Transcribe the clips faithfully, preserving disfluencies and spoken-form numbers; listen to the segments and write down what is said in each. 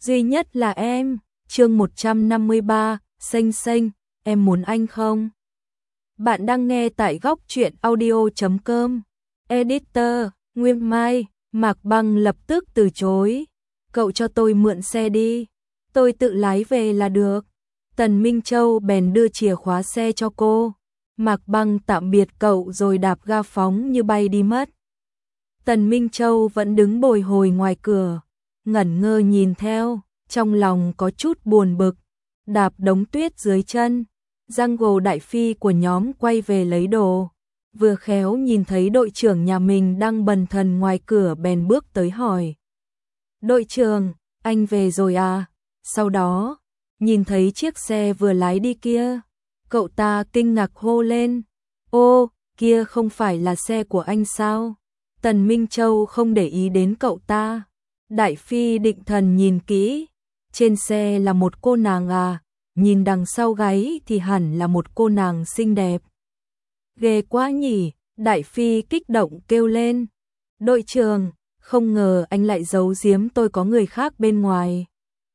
duy nhất là em. Chương một trăm năm mươi ba, Xanh Xanh, em muốn anh không? Bạn đang nghe tại góc truyện audio chấm com. Editor, Nguyên Mai. Mạc Băng lập tức từ chối. Cậu cho tôi mượn xe đi, tôi tự lái về là được. Tần Minh Châu bèn đưa chìa khóa xe cho cô. Mạc Băng tạm biệt cậu rồi đạp ga phóng như bay đi mất. Tần Minh Châu vẫn đứng bồi hồi ngoài cửa, ngẩn ngơ nhìn theo, trong lòng có chút buồn bực. Đạp đống tuyết dưới chân, Jungle đại phi của nhóm quay về lấy đồ. Vừa khéo nhìn thấy đội trưởng nhà mình đang bần thần ngoài cửa bèn bước tới hỏi. Đội trưởng, anh về rồi à? Sau đó, nhìn thấy chiếc xe vừa lái đi kia, cậu ta kinh ngạc hô lên. Ô, kia không phải là xe của anh sao? Tần Minh Châu không để ý đến cậu ta. Đại phi định thần nhìn kỹ, trên xe là một cô nàng à, nhìn đằng sau gáy thì hẳn là một cô nàng xinh đẹp. Ghê quá nhỉ, Đại phi kích động kêu lên. Đội trưởng, không ngờ anh lại giấu giếm tôi có người khác bên ngoài.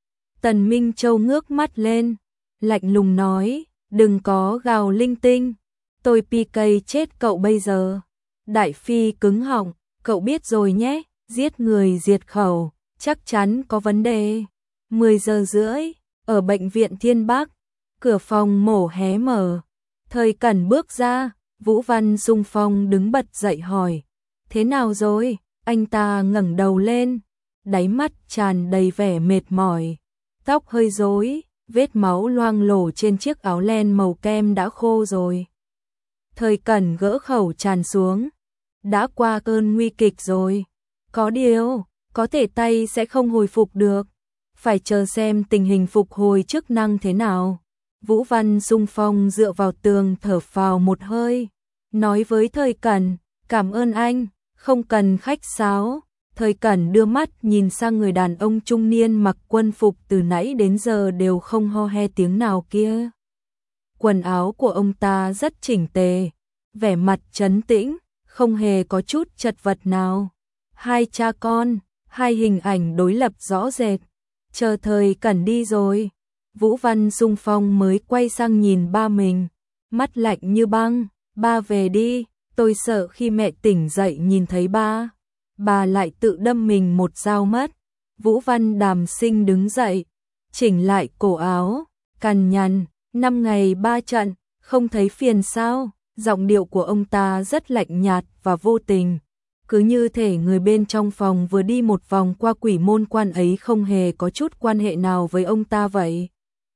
Tần Minh Châu ngước mắt lên, lạnh lùng nói, đừng có gào linh tinh, tôi pê ca chết cậu bây giờ. Đại phi cứng họng, cậu biết rồi nhé, giết người diệt khẩu, chắc chắn có vấn đề. mười giờ rưỡi, ở bệnh viện Thiên Bắc, cửa phòng mổ hé mở. Thời Cẩn bước ra, Vũ Văn xung phong đứng bật dậy hỏi, thế nào rồi? Anh ta ngẩng đầu lên, đáy mắt tràn đầy vẻ mệt mỏi, tóc hơi rối, vết máu loang lổ trên chiếc áo len màu kem đã khô rồi. Thời Cẩn gỡ khẩu tràn xuống, đã qua cơn nguy kịch rồi. Có điều, có thể tay sẽ không hồi phục được, phải chờ xem tình hình phục hồi chức năng thế nào. Vũ Văn xung phong dựa vào tường thở phào một hơi, nói với Thời Cẩn, cảm ơn anh, không cần khách sáo. Thời Cẩn đưa mắt nhìn sang người đàn ông trung niên mặc quân phục từ nãy đến giờ đều không ho he tiếng nào kia. Quần áo của ông ta rất chỉnh tề, vẻ mặt trấn tĩnh, không hề có chút chật vật nào. Hai cha con, hai hình ảnh đối lập rõ rệt. Chờ Thời Cẩn đi rồi, Vũ Văn xung phong mới quay sang nhìn ba mình, mắt lạnh như băng. Ba về đi, tôi sợ khi mẹ tỉnh dậy nhìn thấy ba, bà lại tự đâm mình một dao mất. Vũ Văn Đàm Sinh đứng dậy, chỉnh lại cổ áo, cằn nhằn, năm ngày ba trận, không thấy phiền sao? Giọng điệu của ông ta rất lạnh nhạt và vô tình, cứ như thể người bên trong phòng vừa đi một vòng qua quỷ môn quan ấy không hề có chút quan hệ nào với ông ta vậy.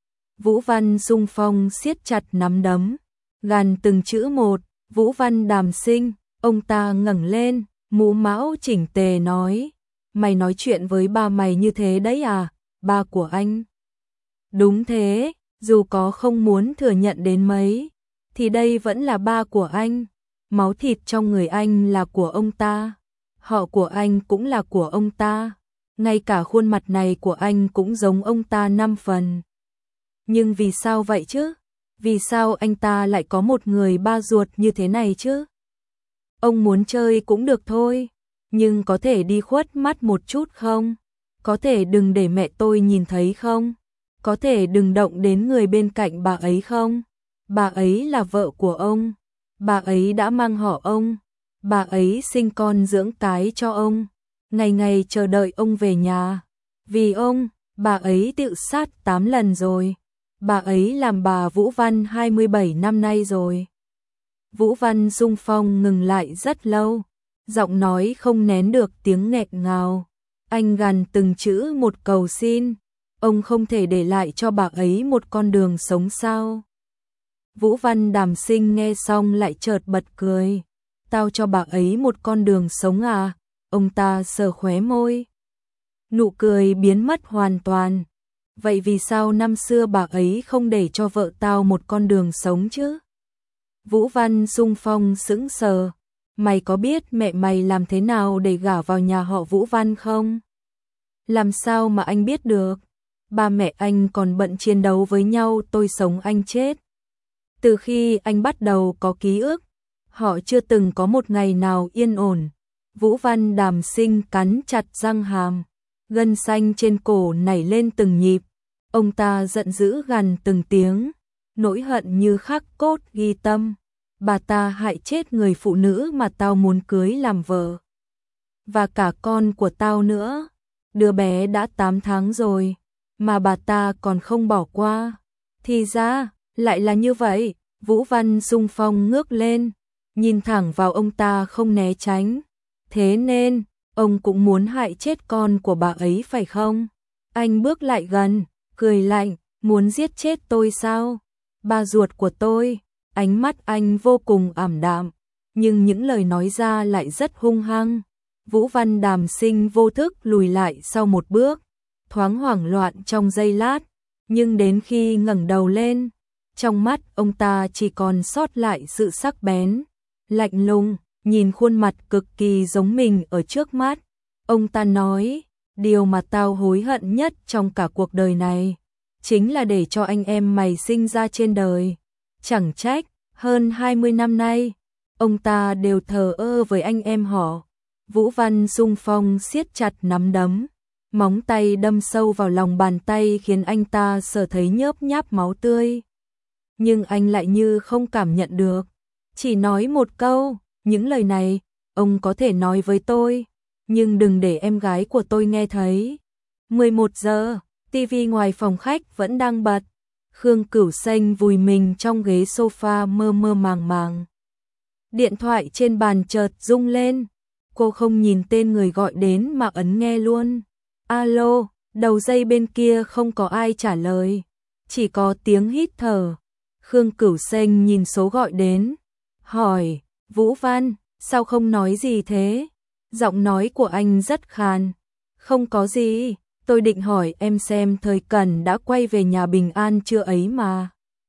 Vũ Văn xung phong siết chặt nắm đấm, gằn từng chữ một, Vũ Văn Đàm Sinh. Ông ta ngẩng lên, mũ mão chỉnh tề nói, mày nói chuyện với ba mày như thế đấy à? Ba của anh? Đúng thế, dù có không muốn thừa nhận đến mấy, thì đây vẫn là ba của anh. Máu thịt trong người anh là của ông ta, họ của anh cũng là của ông ta, ngay cả khuôn mặt này của anh cũng giống ông ta năm phần. Nhưng vì sao vậy chứ? Vì sao anh ta lại có một người ba ruột như thế này chứ? Ông muốn chơi cũng được thôi, nhưng có thể đi khuất mắt một chút không? Có thể đừng để mẹ tôi nhìn thấy không? Có thể đừng động đến người bên cạnh bà ấy không? Bà ấy là vợ của ông, bà ấy đã mang họ ông, bà ấy sinh con dưỡng cái cho ông, ngày ngày chờ đợi ông về nhà. Vì ông, bà ấy tự sát tám lần rồi. Bà ấy làm bà Vũ Văn hai mươi bảy năm nay rồi. Vũ Văn xung phong ngừng lại rất lâu, giọng nói không nén được tiếng nghẹn ngào. Anh gằn từng chữ một cầu xin, ông không thể để lại cho bà ấy một con đường sống sao? Vũ Văn Đàm Sinh nghe xong lại chợt bật cười. Tao cho bà ấy một con đường sống à? Ông ta sờ khóe môi. Nụ cười biến mất hoàn toàn. Vậy vì sao năm xưa bà ấy không để cho vợ tao một con đường sống chứ? Vũ Văn xung phong sững sờ. Mày có biết mẹ mày làm thế nào để gả vào nhà họ Vũ Văn không? Làm sao mà anh biết được? Ba mẹ anh còn bận chiến đấu với nhau tôi sống anh chết. Từ khi anh bắt đầu có ký ức, họ chưa từng có một ngày nào yên ổn. Vũ Văn Đàm Sinh cắn chặt răng hàm, gân xanh trên cổ nảy lên từng nhịp. Ông ta giận dữ gằn từng tiếng, nỗi hận như khắc cốt ghi tâm. Bà ta hại chết người phụ nữ mà tao muốn cưới làm vợ. Và cả con của tao nữa. Đứa bé đã tám tháng rồi, mà bà ta còn không bỏ qua. Thì ra, lại là như vậy. Vũ Văn Xung Phong ngước lên, nhìn thẳng vào ông ta không né tránh. Thế nên, ông cũng muốn hại chết con của bà ấy phải không? Anh bước lại gần, cười lạnh, muốn giết chết tôi sao? Bà ruột của tôi. Ánh mắt anh vô cùng ảm đạm, nhưng những lời nói ra lại rất hung hăng. Vũ Văn Đàm Sinh vô thức lùi lại sau một bước, thoáng hoảng loạn trong giây lát, nhưng đến khi ngẩng đầu lên, trong mắt ông ta chỉ còn sót lại sự sắc bén, lạnh lùng, nhìn khuôn mặt cực kỳ giống mình ở trước mắt. Ông ta nói, điều mà tao hối hận nhất trong cả cuộc đời này, chính là để cho anh em mày sinh ra trên đời. Chẳng trách, hơn hai mươi năm nay, ông ta đều thờ ơ với anh em họ. Vũ Văn Xung Phong siết chặt nắm đấm, móng tay đâm sâu vào lòng bàn tay khiến anh ta sờ thấy nhớp nháp máu tươi. Nhưng anh lại như không cảm nhận được, chỉ nói một câu, những lời này, ông có thể nói với tôi, nhưng đừng để em gái của tôi nghe thấy. mười một giờ, tivi ngoài phòng khách vẫn đang bật. Khương Cửu Xanh vùi mình trong ghế sofa mơ mơ màng màng. Điện thoại trên bàn chợt rung lên. Cô không nhìn tên người gọi đến mà ấn nghe luôn. Alo, đầu dây bên kia không có ai trả lời, chỉ có tiếng hít thở. Khương Cửu Xanh nhìn số gọi đến, hỏi, Vũ Văn, sao không nói gì thế? Giọng nói của anh rất khàn. Không có gì, tôi định hỏi em xem Thời Cẩn đã quay về nhà bình an chưa ấy mà.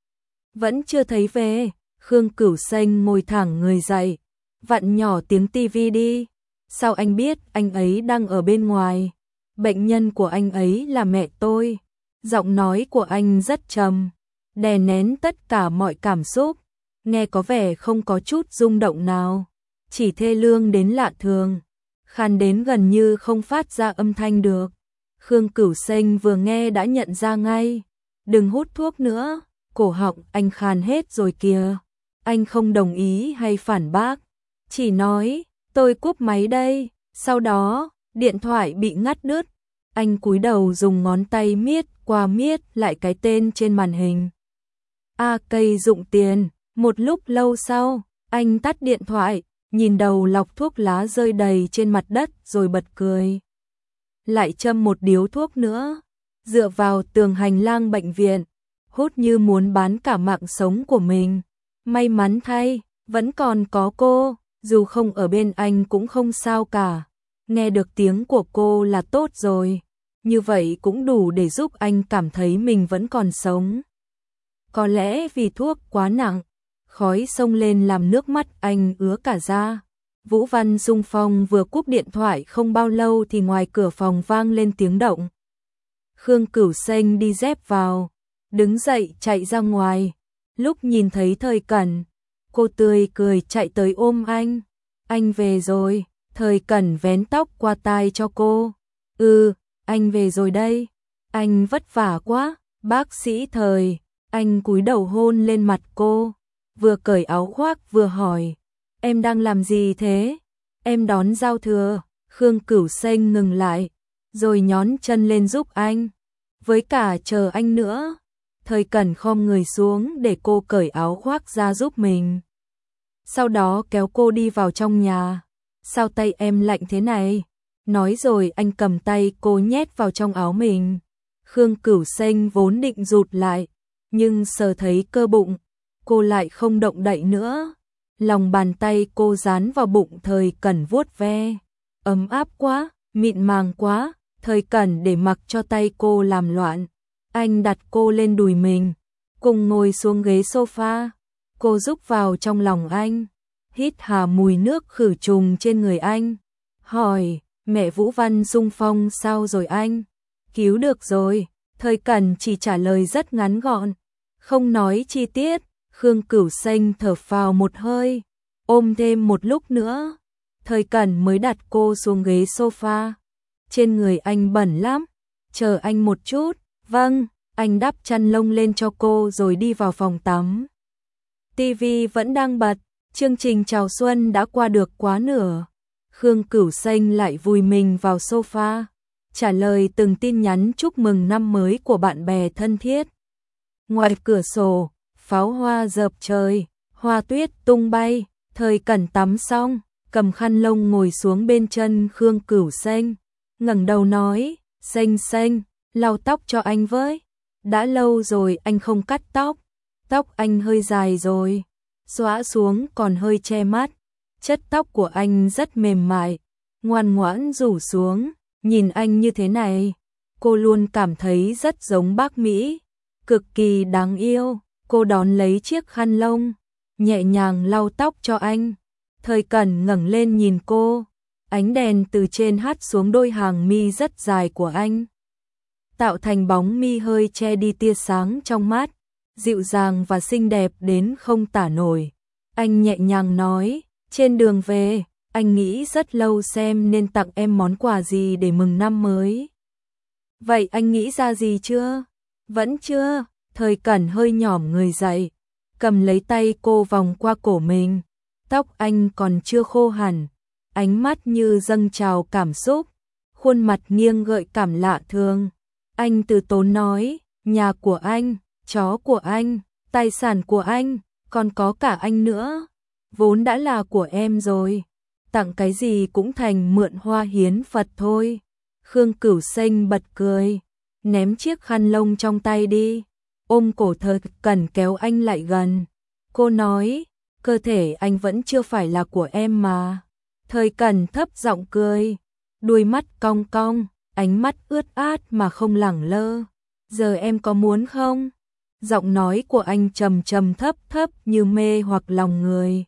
Vẫn chưa thấy về. Khương Cửu Xanh ngồi thẳng người dậy, vặn nhỏ tiếng tivi đi. Sao anh biết anh ấy đang ở bên ngoài? Bệnh nhân của anh ấy là mẹ tôi. Giọng nói của anh rất trầm, đè nén tất cả mọi cảm xúc, nghe có vẻ không có chút rung động nào, chỉ thê lương đến lạ thường, khàn đến gần như không phát ra âm thanh được. Khương Cửu Xanh vừa nghe đã nhận ra ngay. Đừng hút thuốc nữa, cổ họng anh khàn hết rồi kìa. Anh không đồng ý hay phản bác, chỉ nói, tôi cúp máy đây. Sau đó, điện thoại bị ngắt đứt. Anh cúi đầu dùng ngón tay miết qua miết lại cái tên trên màn hình. A cây dụng tiền. Một lúc lâu sau, anh tắt điện thoại, nhìn đầu lọc thuốc lá rơi đầy trên mặt đất rồi bật cười. Lại châm một điếu thuốc nữa, dựa vào tường hành lang bệnh viện, hút như muốn bán cả mạng sống của mình. May mắn thay, vẫn còn có cô, dù không ở bên anh cũng không sao cả. Nghe được tiếng của cô là tốt rồi, như vậy cũng đủ để giúp anh cảm thấy mình vẫn còn sống. Có lẽ vì thuốc quá nặng, khói xông lên làm nước mắt anh ứa cả ra. Vũ Văn Xung Phong vừa cúp điện thoại không bao lâu thì ngoài cửa phòng vang lên tiếng động. Khương Cửu Xanh đi dép vào, đứng dậy chạy ra ngoài. Lúc nhìn thấy Thời Cẩn, cô tươi cười chạy tới ôm anh. Anh về rồi. Thời Cẩn vén tóc qua tai cho cô. Ừ, anh về rồi đây. Anh vất vả quá, bác sĩ Thời. Anh cúi đầu hôn lên mặt cô, vừa cởi áo khoác vừa hỏi, em đang làm gì thế? Em đón giao thừa. Khương Cửu Xanh ngừng lại, rồi nhón chân lên giúp anh, với cả chờ anh nữa. Thời Cẩn khom người xuống để cô cởi áo khoác ra giúp mình. Sau đó kéo cô đi vào trong nhà. Sao tay em lạnh thế này? Nói rồi anh cầm tay cô nhét vào trong áo mình. Khương Cửu Xanh vốn định rụt lại, nhưng sờ thấy cơ bụng, cô lại không động đậy nữa. Lòng bàn tay cô dán vào bụng Thời Cẩn vuốt ve. Ấm áp quá, mịn màng quá. Thời Cẩn để mặc cho tay cô làm loạn. Anh đặt cô lên đùi mình, cùng ngồi xuống ghế sofa. Cô rúc vào trong lòng anh, hít hà mùi nước khử trùng trên người anh. Hỏi, mẹ Vũ Văn Xung Phong sao rồi anh? Cứu được rồi. Thời Cẩn chỉ trả lời rất ngắn gọn, không nói chi tiết. Khương Cửu Xanh thở phào một hơi, ôm thêm một lúc nữa. Thời Cẩn mới đặt cô xuống ghế sofa. trên người anh bẩn lắm, chờ anh một chút. Vâng, anh đắp chăn lông lên cho cô rồi đi vào phòng tắm. ti vi vẫn đang bật, chương trình chào xuân đã qua được quá nửa. Khương Cửu Xanh lại vùi mình vào sofa, trả lời từng tin nhắn chúc mừng năm mới của bạn bè thân thiết. Ngoài cửa sổ, pháo hoa dợp trời, hoa tuyết tung bay. Thời Cẩn tắm xong, cầm khăn lông ngồi xuống bên chân Khương Cửu Xanh, ngẩng đầu nói, Xanh Xanh, lau tóc cho anh với. Đã lâu rồi anh không cắt tóc, tóc anh hơi dài rồi, xõa xuống còn hơi che mắt. Chất tóc của anh rất mềm mại, ngoan ngoãn rủ xuống, nhìn anh như thế này, cô luôn cảm thấy rất giống bác Mỹ, cực kỳ đáng yêu. Cô đón lấy chiếc khăn lông, nhẹ nhàng lau tóc cho anh. Thời Cẩn ngẩng lên nhìn cô, ánh đèn từ trên hắt xuống đôi hàng mi rất dài của anh, tạo thành bóng mi hơi che đi tia sáng trong mắt, dịu dàng và xinh đẹp đến không tả nổi. Anh nhẹ nhàng nói, trên đường về, anh nghĩ rất lâu xem nên tặng em món quà gì để mừng năm mới. Vậy anh nghĩ ra gì chưa? Vẫn chưa. Thời Cẩn hơi nhỏm người dậy, cầm lấy tay cô vòng qua cổ mình. Tóc anh còn chưa khô hẳn, ánh mắt như dâng trào cảm xúc, khuôn mặt nghiêng gợi cảm lạ thường. Anh từ tốn nói, nhà của anh, chó của anh, tài sản của anh, còn có cả anh nữa, vốn đã là của em rồi, tặng cái gì cũng thành mượn hoa hiến Phật thôi. Khương Cửu Xanh bật cười, ném chiếc khăn lông trong tay đi, ôm cổ Thời Cẩn kéo anh lại gần. Cô nói, cơ thể anh vẫn chưa phải là của em mà. Thời Cẩn thấp giọng cười, đuôi mắt cong cong, ánh mắt ướt át mà không lẳng lơ. Giờ em có muốn không? Giọng nói của anh trầm trầm thấp thấp như mê hoặc lòng người.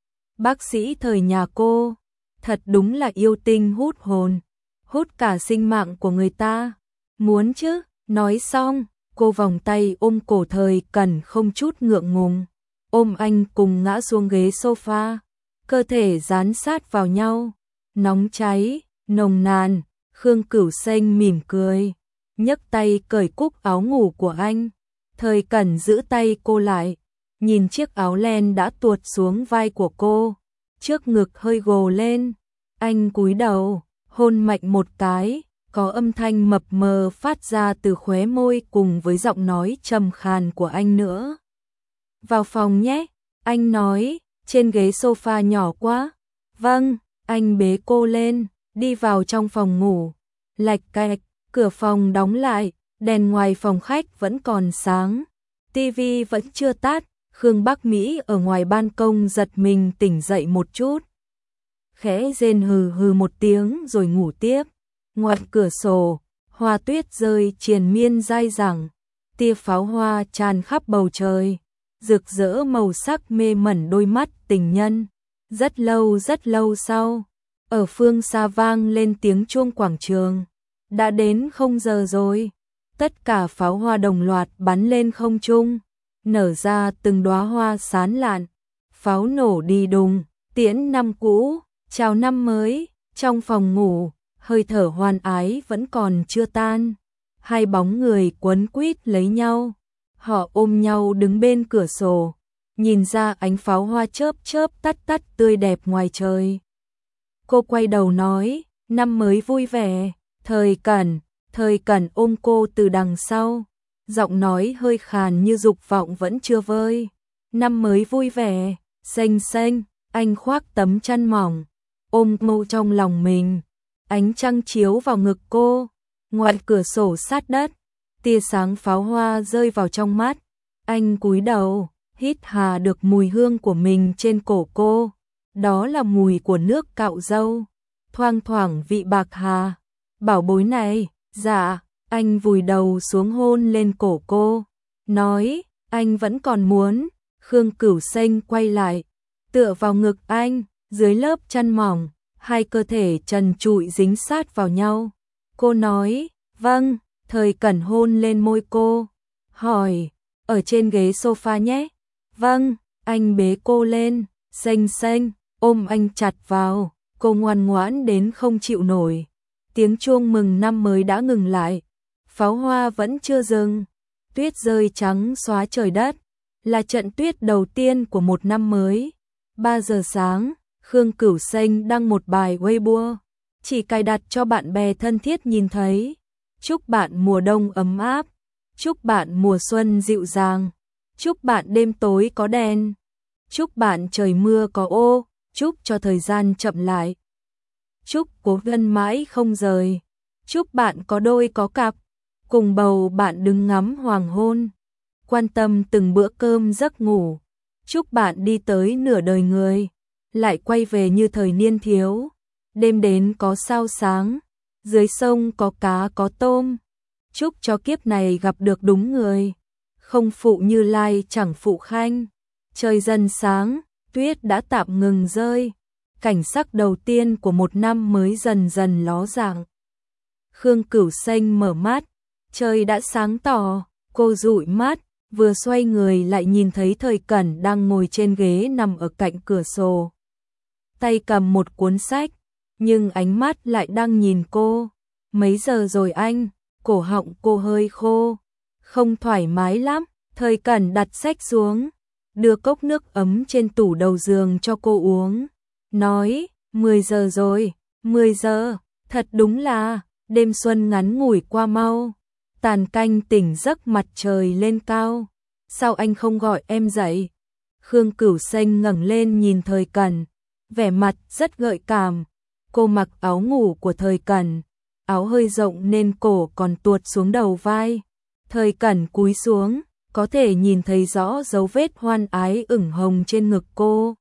Bác sĩ Thời nhà cô, thật đúng là yêu tinh hút hồn, hút cả sinh mạng của người ta. Muốn chứ? Nói xong, cô vòng tay ôm cổ Thời Cẩn không chút ngượng ngùng, ôm anh cùng ngã xuống ghế sofa, cơ thể dán sát vào nhau, nóng cháy, nồng nàn. Khương Cửu Xanh mỉm cười, nhấc tay cởi cúc áo ngủ của anh. Thời Cẩn giữ tay cô lại, nhìn chiếc áo len đã tuột xuống vai của cô, trước ngực hơi gồ lên. Anh cúi đầu, hôn mạnh một cái, có âm thanh mập mờ phát ra từ khóe môi cùng với giọng nói trầm khàn của anh nữa. Vào phòng nhé, anh nói, trên ghế sofa nhỏ quá. Vâng, anh bế cô lên, đi vào trong phòng ngủ. Lạch cạch, cửa phòng đóng lại, đèn ngoài phòng khách vẫn còn sáng, tivi vẫn chưa tắt. Khương Bắc Mỹ ở ngoài ban công giật mình tỉnh dậy một chút, khẽ rên hừ hừ một tiếng rồi ngủ tiếp. Ngoài cửa sổ, hoa tuyết rơi triền miên dai dẳng, tia pháo hoa tràn khắp bầu trời, rực rỡ màu sắc mê mẩn đôi mắt tình nhân. Rất lâu rất lâu sau, ở phương xa vang lên tiếng chuông quảng trường. Đã đến không giờ rồi. Tất cả pháo hoa đồng loạt bắn lên không trung, nở ra từng đóa hoa sán lạn. Pháo nổ đi đùng, tiễn năm cũ, chào năm mới. Trong phòng ngủ, hơi thở hoan ái vẫn còn chưa tan. Hai bóng người quấn quýt lấy nhau, họ ôm nhau đứng bên cửa sổ, nhìn ra ánh pháo hoa chớp chớp tắt tắt tươi đẹp ngoài trời. Cô quay đầu nói, năm mới vui vẻ. Thời Cẩn, Thời Cẩn ôm cô từ đằng sau, giọng nói hơi khàn như dục vọng vẫn chưa vơi. Năm mới vui vẻ. Xanh xanh, anh khoác tấm chăn mỏng, ôm cô trong lòng mình. Ánh trăng chiếu vào ngực cô, ngoài cửa sổ sát đất, tia sáng pháo hoa rơi vào trong mắt. Anh cúi đầu, hít hà được mùi hương của mình trên cổ cô. Đó là mùi của nước cạo râu, thoang thoảng vị bạc hà. Bảo bối này, dạ. Anh vùi đầu xuống hôn lên cổ cô, nói, anh vẫn còn muốn. Khương Cửu Xanh quay lại, tựa vào ngực anh, dưới lớp chăn mỏng, hai cơ thể trần trụi dính sát vào nhau. Cô nói, vâng. Thời Cẩn hôn lên môi cô, hỏi, ở trên ghế sofa nhé. Vâng. Anh bế cô lên, xanh xanh, ôm anh chặt vào, cô ngoan ngoãn đến không chịu nổi. tiếng chuông mừng năm mới đã ngừng lại, pháo hoa vẫn chưa dừng, tuyết rơi trắng xóa trời đất, là trận tuyết đầu tiên của một năm mới. ba giờ sáng, Khương Cửu Xanh đăng một bài Weibo, chỉ cài đặt cho bạn bè thân thiết nhìn thấy. Chúc bạn mùa đông ấm áp, chúc bạn mùa xuân dịu dàng, chúc bạn đêm tối có đèn, chúc bạn trời mưa có ô, chúc cho thời gian chậm lại, chúc cố vân mãi không rời, chúc bạn có đôi có cặp, cùng bầu bạn đứng ngắm hoàng hôn, quan tâm từng bữa cơm giấc ngủ, chúc bạn đi tới nửa đời người, lại quay về như thời niên thiếu, đêm đến có sao sáng, dưới sông có cá có tôm, chúc cho kiếp này gặp được đúng người, không phụ Như Lai chẳng phụ Khanh. Trời dần sáng, tuyết đã tạm ngừng rơi, cảnh sắc đầu tiên của một năm mới dần dần ló dạng. Khương Cửu Xanh mở mắt, trời đã sáng tỏ, cô dụi mắt, vừa xoay người lại nhìn thấy Thời Cẩn đang ngồi trên ghế nằm ở cạnh cửa sổ. Tay cầm một cuốn sách, nhưng ánh mắt lại đang nhìn cô. Mấy giờ rồi anh? Cổ họng cô hơi khô, không thoải mái lắm. Thời Cẩn đặt sách xuống, đưa cốc nước ấm trên tủ đầu giường cho cô uống, nói, mười giờ rồi, mười giờ, thật đúng là, đêm xuân ngắn ngủi qua mau, tàn canh tỉnh giấc mặt trời lên cao, sao anh không gọi em dậy? Khương Cửu Xanh ngẩng lên nhìn Thời Cẩn, vẻ mặt rất gợi cảm, cô mặc áo ngủ của Thời Cẩn, áo hơi rộng nên cổ còn tuột xuống đầu vai, Thời Cẩn cúi xuống, có thể nhìn thấy rõ dấu vết hoan ái ửng hồng trên ngực cô.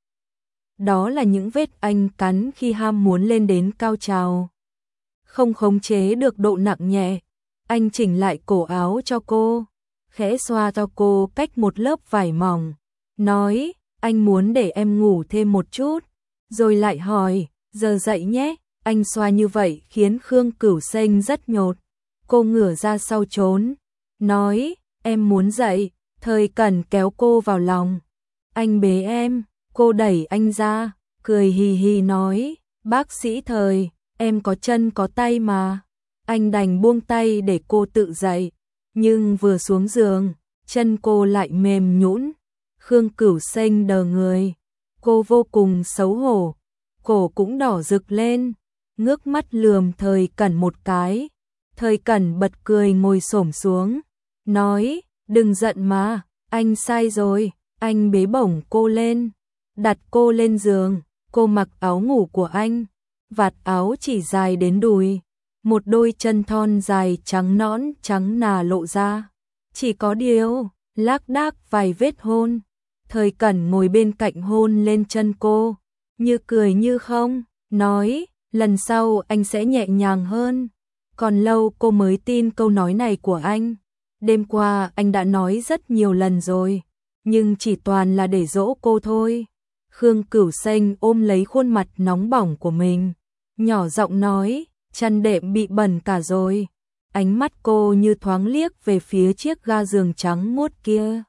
Đó là những vết anh cắn khi ham muốn lên đến cao trào. Không khống chế được độ nặng nhẹ, anh chỉnh lại cổ áo cho cô, khẽ xoa cho cô cách một lớp vải mỏng, nói, anh muốn để em ngủ thêm một chút, rồi lại hỏi, giờ dậy nhé. Anh xoa như vậy khiến Khương Cửu Xanh rất nhột, cô ngửa ra sau trốn, nói, em muốn dậy. Thời Cẩn kéo cô vào lòng, anh bế em, cô đẩy anh ra, cười hì hì nói, bác sĩ Thời, em có chân có tay mà. Anh đành buông tay để cô tự dậy, nhưng vừa xuống giường, chân cô lại mềm nhũn. Khương Cửu Xanh đờ người, cô vô cùng xấu hổ, cổ cũng đỏ rực lên, ngước mắt lườm Thời Cẩn một cái. Thời Cẩn bật cười ngồi xổm xuống, nói, đừng giận mà, anh sai rồi. Anh bế bổng cô lên, đặt cô lên giường, cô mặc áo ngủ của anh, vạt áo chỉ dài đến đùi, một đôi chân thon dài trắng nõn trắng nà lộ ra, chỉ có điều, lác đác vài vết hôn. Thời Cẩn ngồi bên cạnh hôn lên chân cô, như cười như không, nói, lần sau anh sẽ nhẹ nhàng hơn. Còn lâu cô mới tin câu nói này của anh. Đêm qua anh đã nói rất nhiều lần rồi, nhưng chỉ toàn là để dỗ cô thôi. Khương Cửu Xanh ôm lấy khuôn mặt nóng bỏng của mình, nhỏ giọng nói, chăn đệm bị bẩn cả rồi. Ánh mắt cô như thoáng liếc về phía chiếc ga giường trắng muốt kia.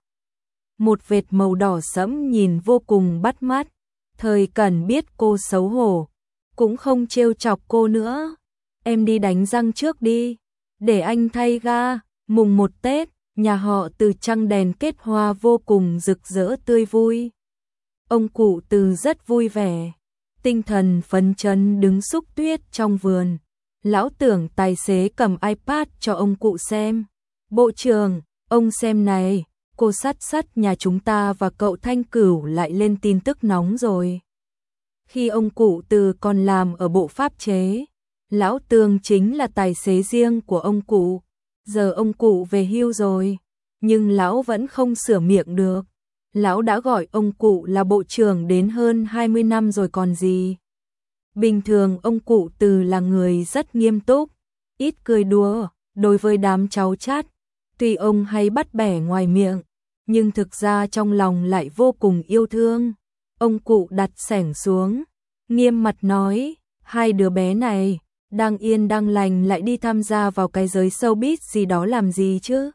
Một vệt màu đỏ sẫm nhìn vô cùng bắt mắt. Thời Cẩn biết cô xấu hổ, cũng không trêu chọc cô nữa. Em đi đánh răng trước đi, để anh thay ga. Mùng một Tết, nhà họ Từ trăng đèn kết hoa vô cùng rực rỡ tươi vui. Ông cụ Từ rất vui vẻ, tinh thần phấn chấn đứng xúc tuyết trong vườn. Lão Tưởng tài xế cầm iPad cho ông cụ xem. Bộ trưởng, ông xem này, cô Sắt Sắt nhà chúng ta và cậu Thanh Cửu lại lên tin tức nóng rồi. Khi ông cụ Từ còn làm ở bộ pháp chế, Lão Tường chính là tài xế riêng của ông cụ. Giờ ông cụ về hưu rồi, nhưng lão vẫn không sửa miệng được. Lão đã gọi ông cụ là bộ trưởng đến hơn hai mươi năm rồi còn gì. Bình thường ông cụ Từ là người rất nghiêm túc, ít cười đùa, đối với đám cháu chát. Tuy ông hay bắt bẻ ngoài miệng, nhưng thực ra trong lòng lại vô cùng yêu thương. Ông cụ đặt xẻng xuống, nghiêm mặt nói, hai đứa bé này, đang yên đang lành lại đi tham gia vào cái giới showbiz gì đó làm gì chứ.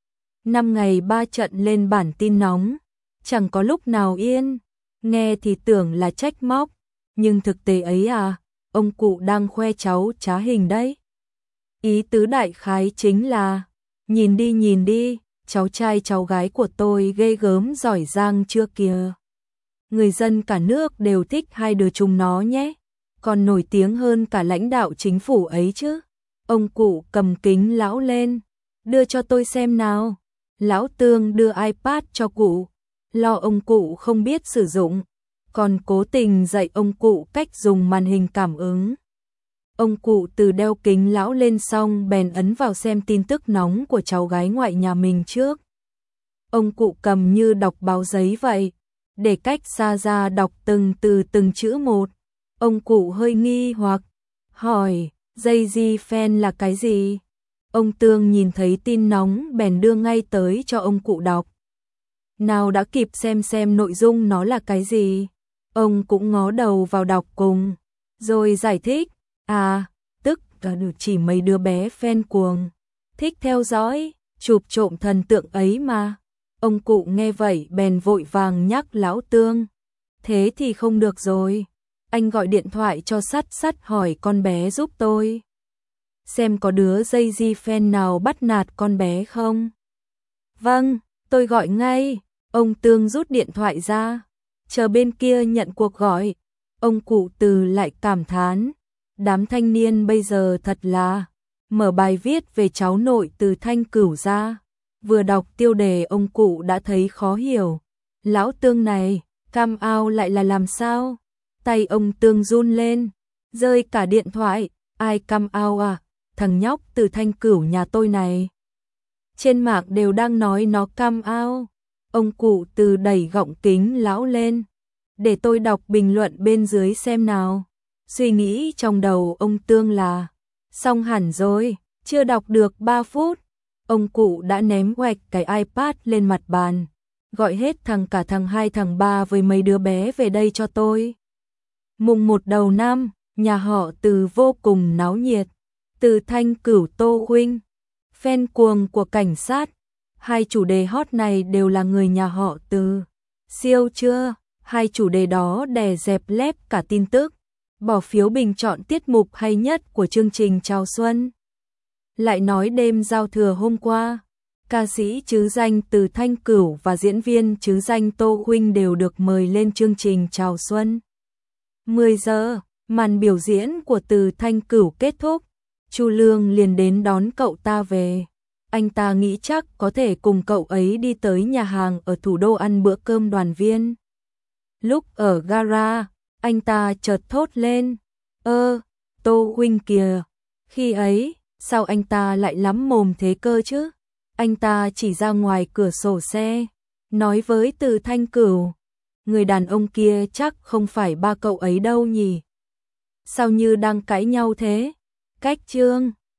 Năm ngày ba trận lên bản tin nóng, chẳng có lúc nào yên, nghe thì tưởng là trách móc, nhưng thực tế ấy à, ông cụ đang khoe cháu trá hình đấy. Ý tứ đại khái chính là, nhìn đi nhìn đi, cháu trai cháu gái của tôi ghê gớm giỏi giang chưa kìa. Người dân cả nước đều thích hai đứa chúng nó nhé, còn nổi tiếng hơn cả lãnh đạo chính phủ ấy chứ. Ông cụ cầm kính lão lên, đưa cho tôi xem nào. Lão Tương đưa iPad cho cụ, lo ông cụ không biết sử dụng, còn cố tình dạy ông cụ cách dùng màn hình cảm ứng. Ông cụ từ đeo kính lão lên xong bèn ấn vào xem tin tức nóng của cháu gái ngoại nhà mình trước. Ông cụ cầm như đọc báo giấy vậy, để cách xa ra đọc từng từ từng chữ một. Ông cụ hơi nghi hoặc, hỏi, dây di fan là cái gì? Ông Tương nhìn thấy tin nóng bèn đưa ngay tới cho ông cụ đọc. Nào đã kịp xem xem nội dung nó là cái gì, ông cũng ngó đầu vào đọc cùng, rồi giải thích, à, tức là được chỉ mấy đứa bé fan cuồng, thích theo dõi, chụp trộm thần tượng ấy mà. Ông cụ nghe vậy bèn vội vàng nhắc lão Tương, thế thì không được rồi, anh gọi điện thoại cho Sắt Sắt hỏi con bé giúp tôi, xem có đứa dây di fan nào bắt nạt con bé không. Vâng, tôi gọi ngay. Ông Tương rút điện thoại ra, chờ bên kia nhận cuộc gọi. Ông cụ Từ lại cảm thán, đám thanh niên bây giờ thật là, mở bài viết về cháu nội Từ Thanh Cửu ra, vừa đọc tiêu đề ông cụ đã thấy khó hiểu. Lão Tương này, cam ao lại là làm sao? Tay ông Tương run lên, rơi cả điện thoại. Ai cam ao à? Thằng nhóc Từ Thanh Cửu nhà tôi này. Trên mạng đều đang nói nó cam ao. Ông cụ Từ đẩy gọng kính lão lên, để tôi đọc bình luận bên dưới xem nào. Suy nghĩ trong đầu ông Tương là, xong hẳn rồi, chưa đọc được ba phút. Ông cụ đã ném quạch cái iPad lên mặt bàn, gọi hết thằng cả thằng hai thằng ba với mấy đứa bé về đây cho tôi. Mùng một đầu năm, nhà họ Từ vô cùng náo nhiệt. Từ Thanh Cửu Tô huynh, fan cuồng của cảnh sát. Hai chủ đề hot này đều là người nhà họ Từ. Siêu chưa? Hai chủ đề đó đè dẹp lép cả tin tức. Bỏ phiếu bình chọn tiết mục hay nhất của chương trình chào xuân. Lại nói đêm giao thừa hôm qua, ca sĩ trứ danh Từ Thanh Cửu và diễn viên trứ danh Tô huynh đều được mời lên chương trình chào xuân. mười giờ, màn biểu diễn của Từ Thanh Cửu kết thúc, Chu Lương liền đến đón cậu ta về. Anh ta nghĩ chắc có thể cùng cậu ấy đi tới nhà hàng ở thủ đô ăn bữa cơm đoàn viên. Lúc ở gara, anh ta chợt thốt lên, ơ, Tô huynh kìa. Khi ấy, sao anh ta lại lắm mồm thế cơ chứ? Anh ta chỉ ra ngoài cửa sổ xe, nói với Từ Thanh Cửu, người đàn ông kia chắc không phải ba cậu ấy đâu nhỉ? Sao như đang cãi nhau thế? Cách chương